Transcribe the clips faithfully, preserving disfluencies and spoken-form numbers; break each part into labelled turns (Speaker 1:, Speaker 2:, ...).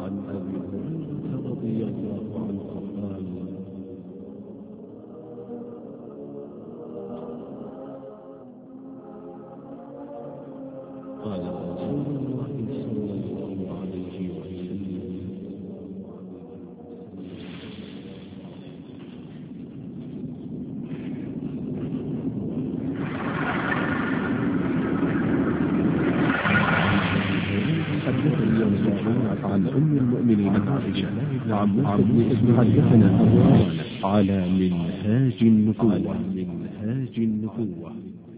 Speaker 1: عن أبي هريرة رضي الله عنه قال قال رسول الله صلى الله عليه وسلم عن أم المؤمنين عائشة وعن ابن حدثنا أبو على منهاج النبوة منهاج النبوة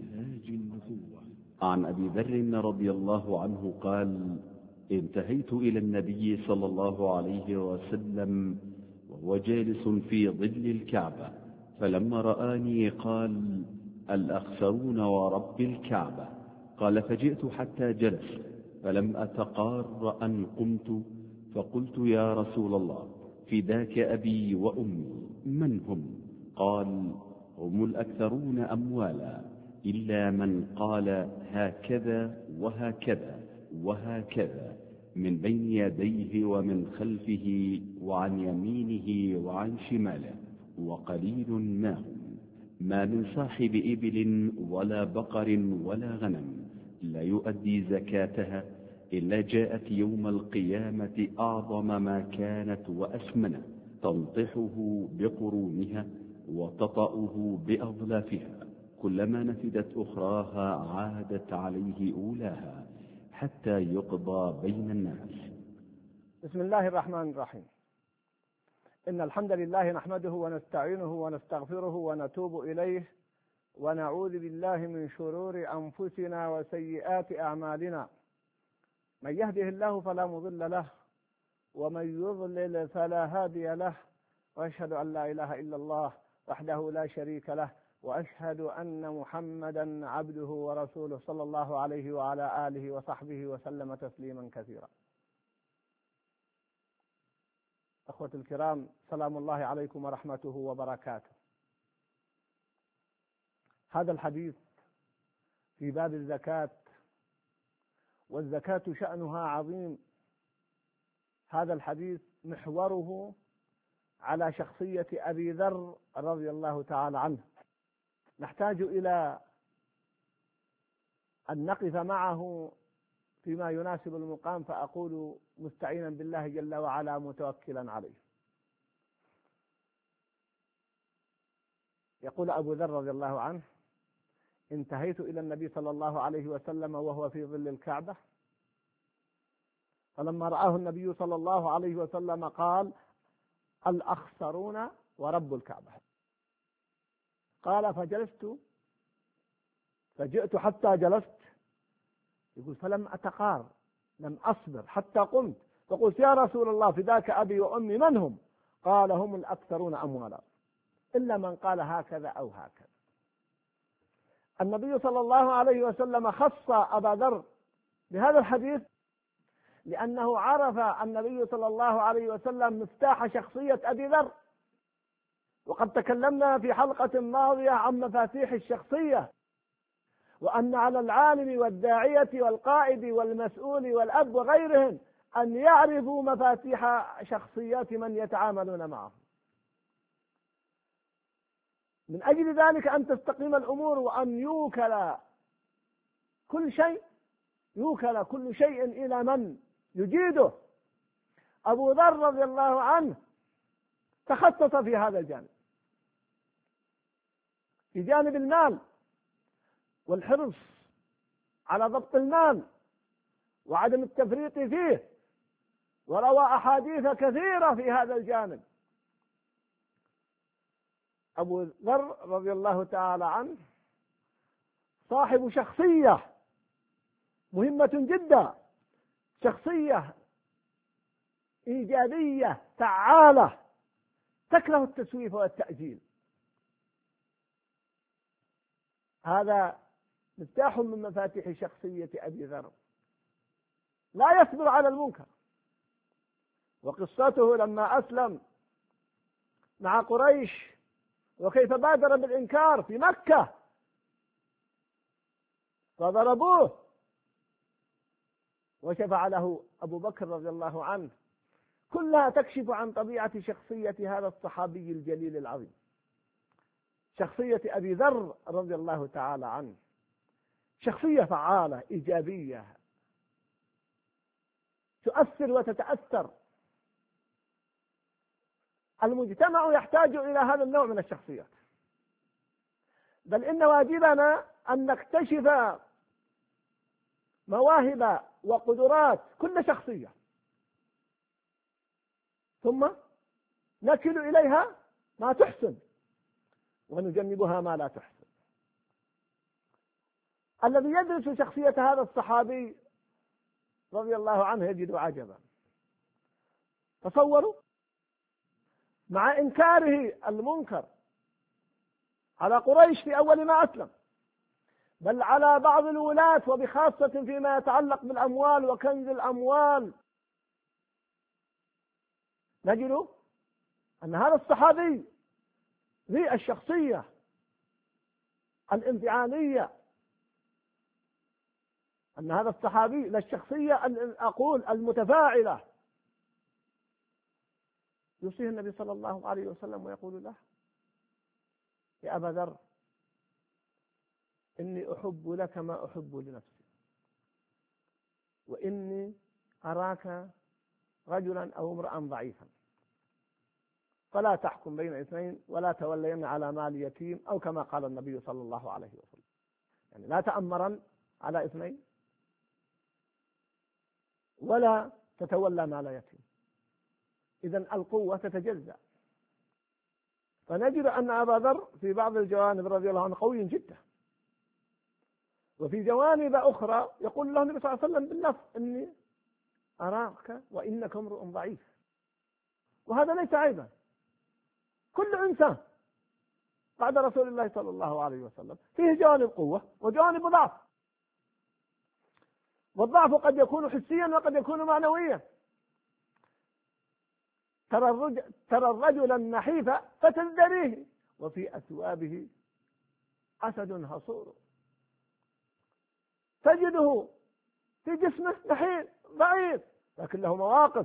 Speaker 2: عن أبي ذر رضي الله عنه قال انتهيت إلى النبي صلى الله عليه وسلم وهو جالس في ظل الكعبة، فلما رآني قال الأخسرون ورب الكعبة. قال فجئت حتى جلس، فلم أتقار أن قمت، فقلت يا رسول الله فداك أبي وأمي، من هم؟ قال هم الأكثرون أموالا إلا من قال هكذا وهكذا وهكذا من بين يديه ومن خلفه وعن يمينه وعن شماله، وقليل ما هم. ما من صاحب إبل ولا بقر ولا غنم لا يؤدي زكاتها إلا جاءت يوم القيامة أعظم ما كانت وأسمنه، تنطحه بقرونها وتطأه بأظلافها، كلما نفدت أخراها عادت عليه أولاها حتى يقضى بين الناس.
Speaker 3: بسم الله الرحمن الرحيم. إن الحمد لله نحمده ونستعينه ونستغفره ونتوب إليه، ونعوذ بالله من شرور أنفسنا وسيئات أعمالنا. من يهده الله فلا مضل له، ومن يضلل فلا هادي له، وأشهد أن لا إله إلا الله وحده لا شريك له، وأشهد أن محمدا عبده ورسوله صلى الله عليه وعلى آله وصحبه وسلم تسليما كثيرا. أخوة الكرام، سلام الله عليكم ورحمته وبركاته. هذا الحديث في باب الزكاة، والزكاة شأنها عظيم. هذا الحديث محوره على شخصية أبي ذر رضي الله تعالى عنه. نحتاج إلى أن نقف معه فيما يناسب المقام، فأقول مستعينا بالله جل وعلا متوكلا عليه. يقول أبو ذر رضي الله عنه: انتهيت إلى النبي صلى الله عليه وسلم وهو في ظل الكعبة، فلما رآه النبي صلى الله عليه وسلم قال: الأخسرون ورب الكعبة. قال فجلست، فجئت حتى جلست، يقول فلم أتقار، لم أصبر حتى قمت، فقلت يا رسول الله فداك أبي وأمي، من هم؟ قال هم الأكثرون أموالا إلا من قال هكذا أو هكذا. النبي صلى الله عليه وسلم خص أبا ذر بهذا الحديث لأنه عرف النبي صلى الله عليه وسلم مفتاح شخصية أبي ذر، وقد تكلمنا في حلقة ماضية عن مفاتيح الشخصية، وأن على العالم والداعية والقائد والمسؤول والأب وغيرهم أن يعرفوا مفاتيح شخصيات من يتعاملون معه. من أجل ذلك أن تستقيم الأمور، وأن يوكل كل شيء يوكل كل شيء إلى من يجيده. أبو ذر رضي الله عنه تخصص في هذا الجانب، في جانب المال والحرص على ضبط المال وعدم التفريط فيه، وروى أحاديث كثيرة في هذا الجانب. أبو ذر رضي الله تعالى عنه صاحب شخصية مهمة جدا، شخصية إيجابية فعالة تكره التسويف والتأجيل. هذا مفتاح من مفاتيح شخصية أبي ذر، لا يصبر على المنكر. وقصته لما أسلم مع قريش وكيف بادر بالإنكار في مكة، فضربوه وشفع له أبو بكر رضي الله عنه كلها تكشف عن طبيعة شخصية هذا الصحابي الجليل العظيم، شخصية أبي ذر رضي الله تعالى عنه، شخصية فعالة إيجابية تؤثر وتتأثر. المجتمع يحتاج إلى هذا النوع من الشخصيات، بل إن واجبنا أن نكتشف مواهب وقدرات كل شخصية، ثم نكل إليها ما تحسن ونجنبها ما لا تحسن. الذي يدرس شخصية هذا الصحابي رضي الله عنه يجد عجبا. تصوروا مع إنكاره المنكر على قريش في أول ما أسلم، بل على بعض الولاة وبخاصة فيما يتعلق بالأموال وكنز الأموال، نجد أن هذا الصحابي ذي الشخصية الانفعالية، أن هذا الصحابي للشخصية أقول المتفاعلة، يوصيه النبي صلى الله عليه وسلم ويقول له: يا أبا ذر، إني أحب لك ما أحب لنفسي، وإني أراك رجلا أو امرأ ضعيفا، فلا تحكم بين اثنين ولا تولين على مال يتيم، أو كما قال النبي صلى الله عليه وسلم، يعني لا تأمرا على اثنين ولا تتولى مال يتيم. إذن القوة تتجزأ. فنجد أن أبا ذر في بعض الجوانب رضي الله عنه قوي جدا، وفي جوانب أخرى يقول له النبي صلى الله عليه وسلم باللفظ: إني أراك وإنك امرؤ ضعيف. وهذا ليس عيبا، كل إنسان بعد رسول الله صلى الله عليه وسلم فيه جوانب قوة وجوانب ضعف، والضعف قد يكون حسيا وقد يكون معنويا. ترى الرجل, ترى الرجل النحيف فتزدريه، وفي أثوابه أسد هصور، تجده في جسمه نحيف ضعيف، لكن له مواقف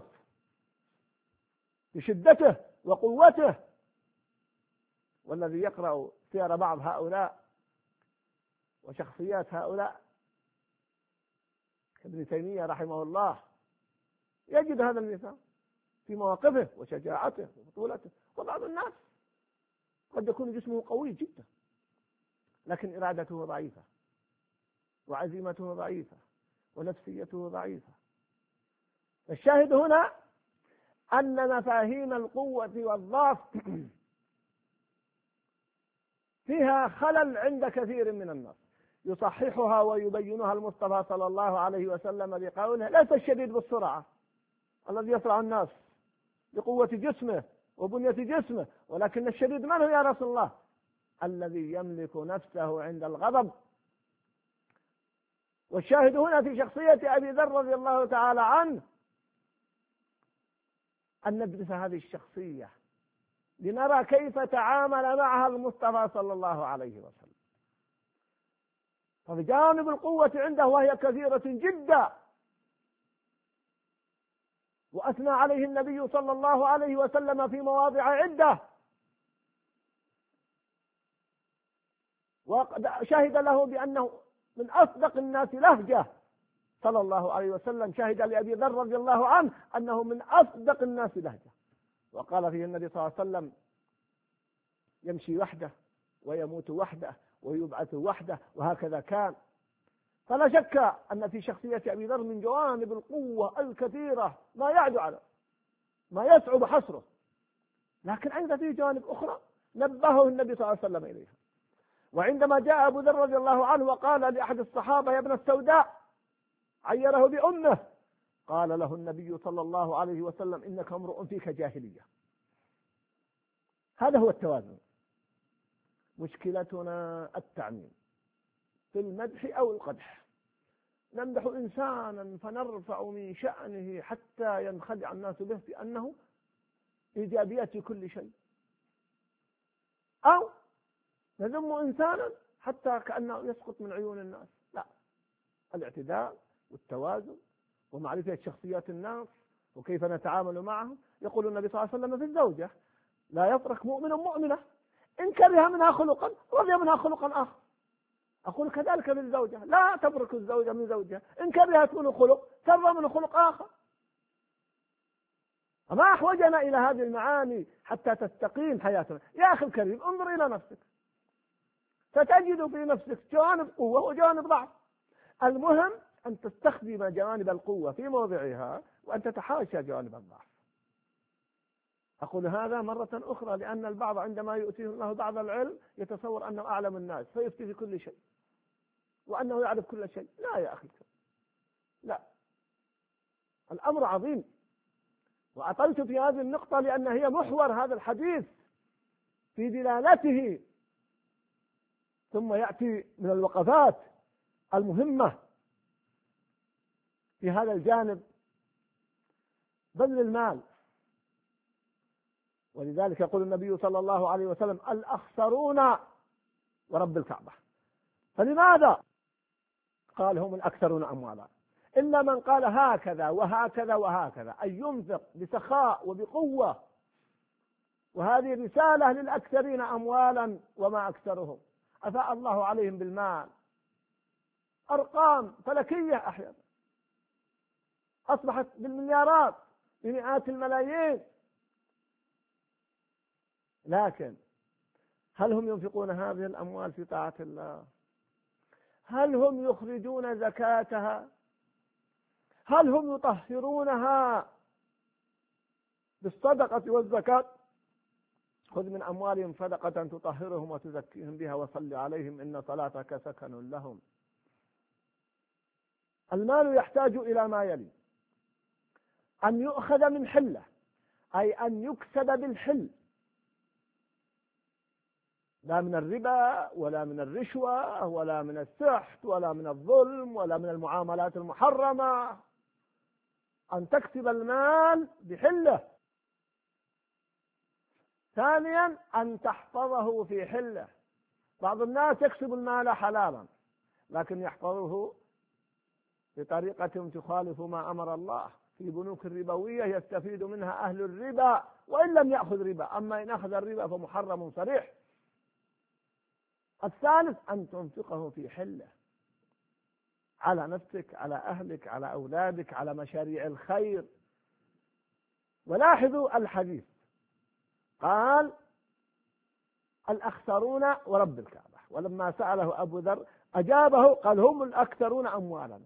Speaker 3: بشدته وقوته. والذي يقرأ سير بعض هؤلاء وشخصيات هؤلاء ابن تيمية رحمه الله يجد هذا المثال في مواقفه وشجاعته وبطولته. وبعض الناس قد يكون جسمه قوي جدا لكن إرادته ضعيفة وعزيمته ضعيفة ونفسيته ضعيفة. الشاهد هنا أن مفاهيم القوة والضعف فيها خلل عند كثير من الناس، يصححها ويبينها المصطفى صلى الله عليه وسلم بقوله: ليس الشديد بالسرعة الذي يسرع الناس بقوة جسمه وبنية جسمه، ولكن الشديد من هو يا رسول الله؟ الذي يملك نفسه عند الغضب. والشاهد هنا في شخصية أبي ذر رضي الله تعالى عنه أن ندرس هذه الشخصية لنرى كيف تعامل معها المصطفى صلى الله عليه وسلم. فبجانب القوة عنده وهي كثيرة جدا، وأثنى عليه النبي صلى الله عليه وسلم في مواضع عدة، وشهد له بأنه من أصدق الناس لهجة صلى الله عليه وسلم. شهد لأبي ذر رضي الله عنه أنه من أصدق الناس لهجة، وقال فيه النبي صلى الله عليه وسلم: يمشي وحده ويموت وحده ويبعث وحده، وهكذا كان. فلا شك أن في شخصية أبي ذر من جوانب القوة الكثيرة ما يعد على ما يصعب حصره، لكن أيضا في جوانب أخرى نبهه النبي صلى الله عليه وسلم إليها. وعندما جاء أبو ذر رضي الله عنه وقال لأحد الصحابة: يا ابن السوداء، عيره بأمه، قال له النبي صلى الله عليه وسلم: إنك امرؤ فيك جاهلية. هذا هو التوازن. مشكلتنا التعميم في المدح أو القدح. نمدح إنسانا فنرفع من شأنه حتى ينخدع الناس به بأنه إيجابيات في كل شيء، أو نذم إنسانا حتى كأنه يسقط من عيون الناس. لا، الاعتدال والتوازن ومعرفة شخصيات الناس وكيف نتعامل معهم. يقول النبي صلى الله عليه وسلم في الزوجة: لا يفرق مؤمن مؤمنة إن كره منها خلقا رضي منها خلقا آخر. أقول كذلك للزوجة: لا تبرك الزوجة من زوجها إن كرهت منه خلق ترضى منه خلق آخر. وما أحوجنا إلى هذه المعاني حتى تستقيم حياتنا. يا أخي الكريم، انظر إلى نفسك، ستجد في نفسك جوانب قوة وجوانب ضعف. المهم أن تستخدم جوانب القوة في موضعها وأن تتحاشى جوانب الضعف. أقول هذا مرة أخرى لأن البعض عندما يؤتيه الله بعض العلم يتصور أنه أعلم الناس فيفتي في كل شيء وأنه يعرف كل شيء. لا يا أخي، لا، الأمر عظيم. وأطلت في هذه النقطة لأن هي محور هذا الحديث في دلالته، ثم يأتي من الوقفات المهمة في هذا الجانب بذل المال. ولذلك يقول النبي صلى الله عليه وسلم: الأخسرون ورب الكعبة. فلماذا؟ قال: هم الأكثرون أموالا. إلا من قال هكذا وهكذا وهكذا، أي ينفق بسخاء وبقوة. وهذه رسالة للأكثرين أموالا وما أكثرهم. أفاء الله عليهم بالمال، أرقام فلكية أحيانا أصبحت بالمليارات بمئات الملايين. لكن هل هم ينفقون هذه الأموال في طاعة الله؟ هل هم يخرجون زكاتها؟ هل هم يطهرونها بالصدقة والزكاة؟ خذ من أموالهم صدقة تطهرهم وتزكيهم بها وصل عليهم إن صلاتك سكن لهم. المال يحتاج إلى ما يلي: أن يؤخذ من حلة، أي أن يكسب بالحل، لا من الربا ولا من الرشوة ولا من السحت ولا من الظلم ولا من المعاملات المحرمة. أن تكسب المال بحلة. ثانيا أن تحفظه في حلة. بعض الناس يكسب المال حلالا لكن يحفظه بطريقة تخالف ما أمر الله. في بنوك الربوية يستفيد منها أهل الربا وإن لم يأخذ ربا، أما إن أخذ الربا فمحرم صريح. الثالث أن تنفقه في حلة، على نفسك، على أهلك، على أولادك، على مشاريع الخير. ولاحظوا الحديث قال: الأخسرون ورب الكعبة. ولما سأله أبو ذر أجابه قال: هم الأكثرون أموالا،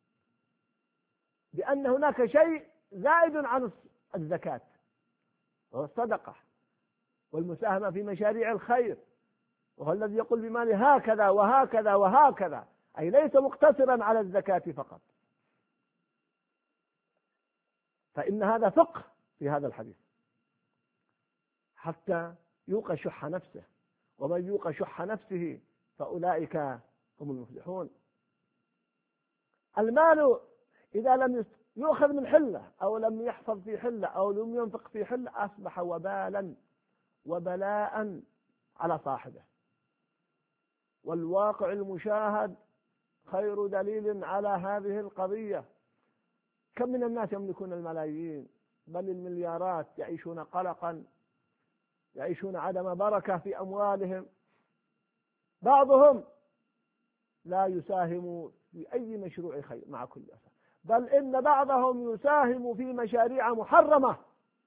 Speaker 3: بأن هناك شيء زائد عن الزكاة وهو الصدقة والمساهمة في مشاريع الخير، وهو الذي يقول بماله هكذا وهكذا وهكذا، أي ليس مقتصرا على الزكاة فقط. فإن هذا فقه في هذا الحديث حتى يوقى شح نفسه، ومن يوقى شح نفسه فأولئك هم المفلحون. المال إذا لم يؤخذ من حلة أو لم يحفظ في حلة أو لم ينفق في حلة أصبح وبالا وبلاء على صاحبه. والواقع المشاهد خير دليل على هذه القضية. كم من الناس يملكون الملايين بل المليارات يعيشون قلقا، يعيشون عدم بركة في أموالهم. بعضهم لا يساهم في أي مشروع خير مع كل أسف، بل إن بعضهم يساهم في مشاريع محرمة.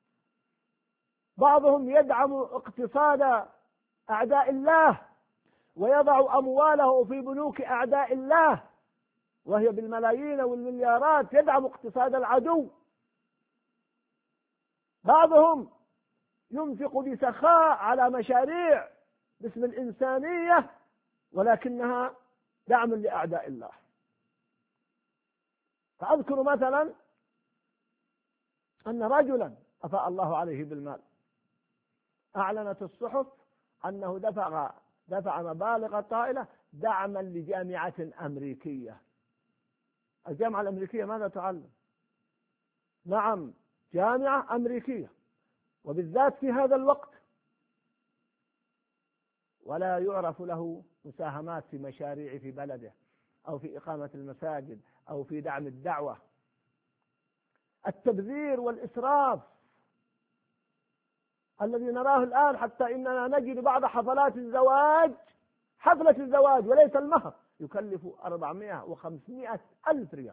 Speaker 3: بعضهم يدعم اقتصاد أعداء الله ويضع أمواله في بنوك أعداء الله، وهي بالملايين والمليارات يدعم اقتصاد العدو. بعضهم ينفق بسخاء على مشاريع باسم الإنسانية ولكنها دعم لأعداء الله. فأذكر مثلا أن رجلا أفاء الله عليه بالمال أعلنت الصحف أنه دفع دفع مبالغ طائلة دعما لجامعة أمريكية. الجامعة الأمريكية ماذا تعلم؟ نعم، جامعة أمريكية، وبالذات في هذا الوقت، ولا يعرف له مساهمات في مشاريع في بلده أو في إقامة المساجد أو في دعم الدعوة. التبذير والإسراف الذي نراه الآن، حتى إننا نجد بعض حفلات الزواج، حفلة الزواج وليس المهر، يكلف أربعمائة وخمسمائة ألف ريال،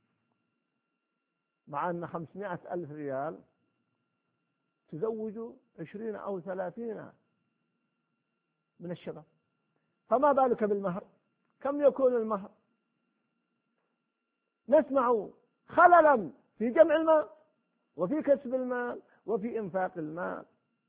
Speaker 3: مع أن خمسمائة ألف ريال تزوج عشرين أو ثلاثين من الشباب، فما بالك بالمهر؟ كم يكون المهر؟ نسمع خللا في جمع المال وفي كسب المال وفي إنفاق المال.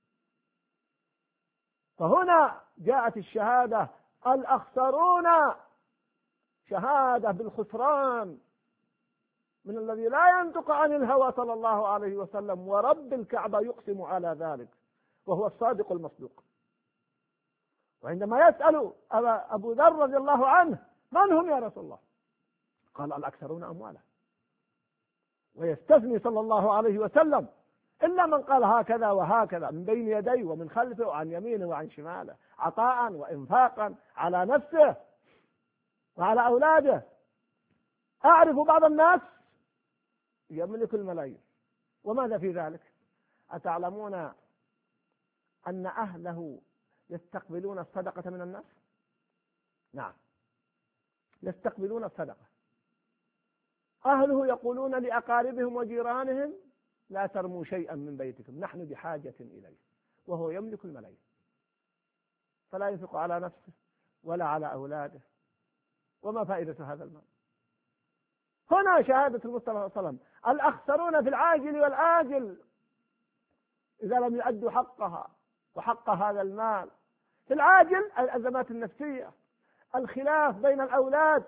Speaker 3: فهنا جاءت الشهادة الأخسرون، شهادة بالخسران من الذي لا ينطق عن الهوى صلى الله عليه وسلم، ورب الكعبة يقسم على ذلك وهو الصادق المصدوق. وعندما يسأل أبو ذر رضي الله عنه من هم يا رسول الله؟ قال الأكثرون أموالا. ويستثني صلى الله عليه وسلم إلا من قال هكذا وهكذا من بين يديه ومن خلفه وعن يمينه وعن شماله، عطاء وإنفاقا على نفسه وعلى أولاده. أعرف بعض الناس يملك الملايين، وماذا في ذلك؟ أتعلمون أن أهله يستقبلون الصدقة من الناس؟ نعم، يستقبلون الصدقة. أهله يقولون لأقاربهم وجيرانهم لا ترموا شيئا من بيتكم، نحن بحاجة إليه، وهو يملك الملايين، فلا ينفق على نفسه ولا على أولاده. وما فائدة هذا المال؟ هنا شهادة المصطفى صلى الله عليه وسلم الأخسرون في العاجل والآجل إذا لم يؤدوا حقها وحق هذا المال. في العاجل الأزمات النفسية، الخلاف بين الأولاد.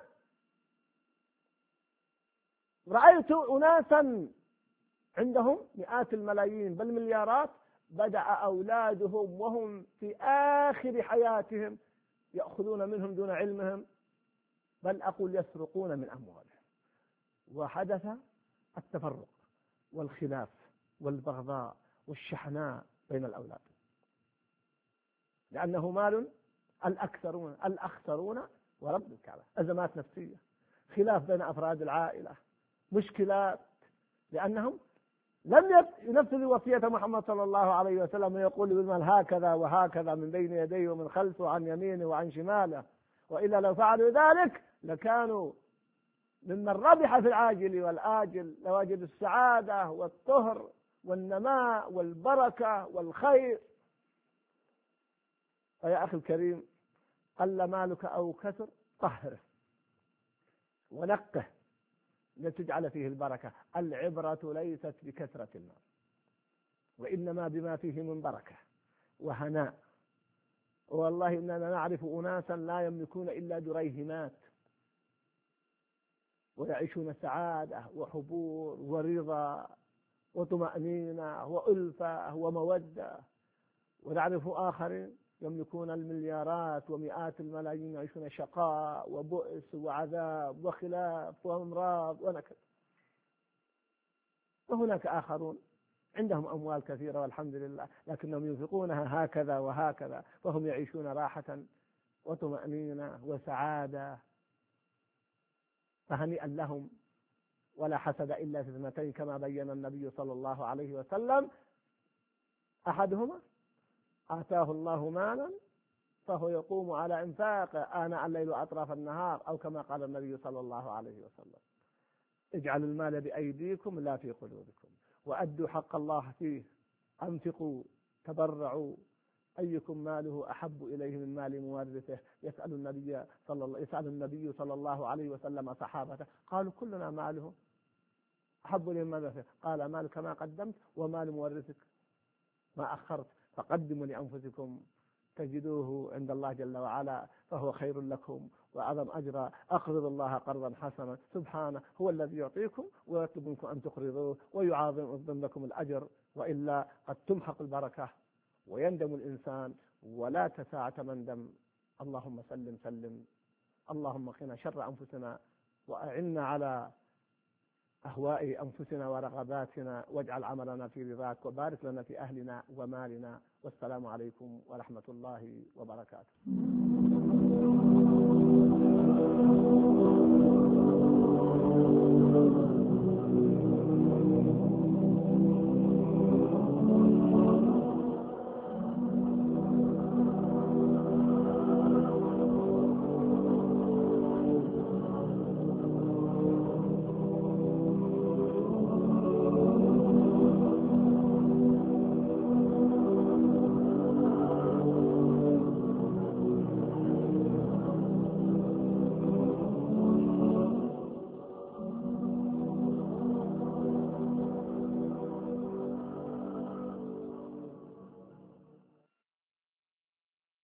Speaker 3: رأيت أناسا عندهم مئات الملايين بل مليارات، بدأ أولادهم وهم في آخر حياتهم يأخذون منهم دون علمهم، بل أقول يسرقون من أموالهم. وحدث التفرق والخلاف والبغضاء والشحناء بين الأولاد، لأنه مال الأكثرون الأخسرون ورب الكعبة. أزمات نفسية، خلاف بين أفراد العائلة، مشكلات، لأنهم لم ينفذوا وصية محمد صلى الله عليه وسلم ويقول بالمال هكذا وهكذا من بين يديه ومن خلفه وعن يمينه وعن شماله، وإلا لو فعلوا ذلك لكانوا ممن ربح في العاجل والآجل، لوجدوا السعادة والطهر والنماء والبركة والخير. فيا أخي الكريم، قل مالك أو كثر طهره ونقه لتجعل فيه البركة. العبرة ليست بكثرة المال، وإنما بما فيه من بركة وهناء. والله إننا نعرف أناسا لا يملكون إلا دريهمات ويعيشون سعادة وحبور ورضا وطمأنينة وألفة ومودة، ونعرف آخرين يملكون المليارات ومئات الملايين يعيشون شقاء وبؤس وعذاب وخلاف وامراض ونكد. وهناك آخرون عندهم أموال كثيرة والحمد لله، لكنهم ينفقونها هكذا وهكذا، وهم يعيشون راحة وطمأنينة وسعادة. فهنيئا لهم، ولا حسد إلا في اثنتين كما بين النبي صلى الله عليه وسلم: أحدهما آتاه الله مالا فهو يقوم على إنفاقه آناء الليل وأطراف النهار، أو كما قال النبي صلى الله عليه وسلم: اجعلوا المال بأيديكم لا في قلوبكم، وأدوا حق الله فيه، أنفقوا، تبرعوا، أيكم ماله أحب إليه من مال مورثه. يسأل النبي صلى الله يسأل النبي صلى الله عليه وسلم صحابته، قالوا كلنا ماله أحب إليه من مورثه، قال: مالك ما قدمت ومال مورثك ما أخرت، فقدموا لأنفسكم تجدوه عند الله جل وعلا فهو خير لكم وأعظم أجرا. أقرض الله قرضا حسنا، سبحانه هو الذي يعطيكم ويطلب منكم أن تقرضوه ويعظم لكم الأجر، وإلا قد تمحق البركة ويندم الإنسان ولا تساعة مندم. اللهم سلم سلم، اللهم قنا شر أنفسنا وأعنا على أهواء أنفسنا ورغباتنا، واجعل عملنا في رضاك، وبارك لنا في أهلنا ومالنا. والسلام عليكم ورحمة الله وبركاته.